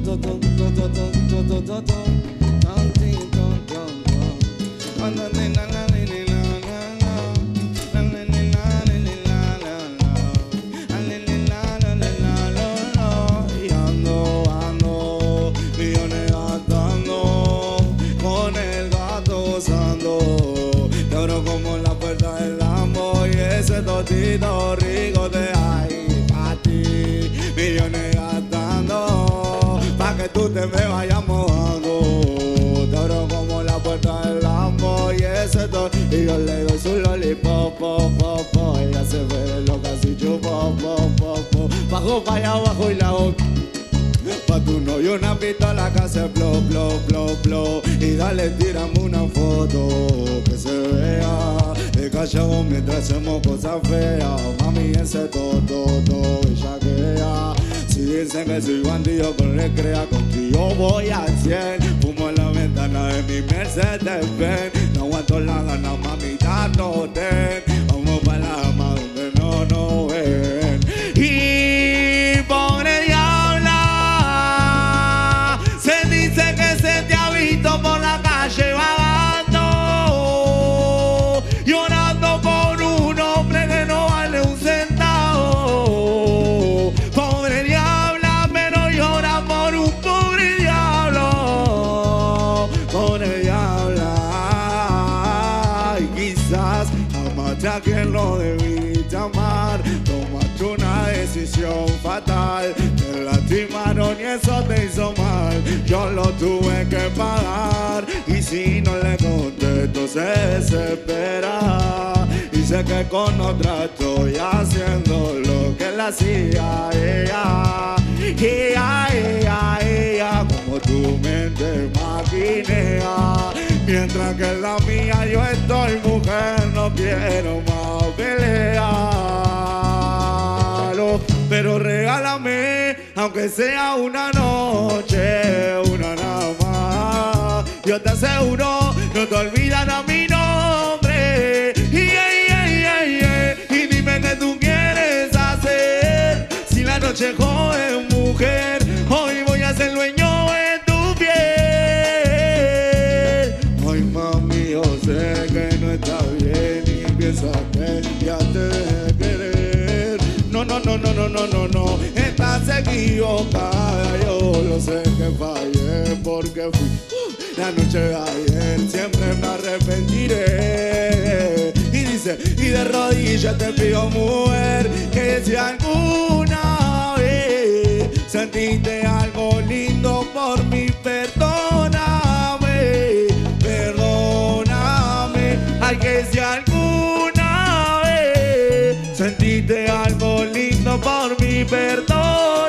Como la puerta del Lambo y ese totito rico de ahí pa' ti, millones gastando pa' que tú te me vayas mojando. Te abro como la puerta del Lambo y ese totito, y yo le doy su lollipop, pop, pop, pop. Ella se ve loca así chupo, pop, pop, pop. Bajo pa' allá abajo y la otra pa' tu novio una pistola que hace blow, blow, blow, blow. Y dale, tirame una foto que se vea de cachao mientras hacemos cosas feas. Mami, ese todo, bellaquea. Si dicen que soy bandido con recrea, contigo voy al 100. Fumo en la ventana de mi Mercedes-Benz. No aguanto la gana, mami, tanto ten. Vamos pa' la cama donde no nos ven. Y pobre por la calle vagando, llorando por un hombre que no vale un centavo. Pobre diabla, pero llora por un pobre diablo. Pobre diabla, y quizás amaste a quien no debiste amar. Tomaste una decisión fatal, te lastimaron y eso te hizo mal. Yo lo tuve que pagar y si no le contesto se desespera. Y sé que con otra estoy haciendo lo que le hacía ella. Ella, como tu mente maquinea. Mientras que en la mía yo estoy mujer, no quiero más pelear. Pero regálame, aunque sea una noche, una nada más. Yo te aseguro, no te olvidará mi nombre. Y dime qué tú quieres hacer. Si la noche joven mujer, hoy voy a ser dueño de tu piel. Ay mami, yo sé que no está bien y piensa que ya te dejé querer. No, estás equivocada, yo lo sé que fallé porque fui la noche de ayer, siempre me arrepentiré. Y dice, y de rodillas te pido mujer, que si alguna vez sentiste algo lindo por mí, perdóname, perdóname. Ay, que si alguna vez sentiste algo lindo por mí, perdóname.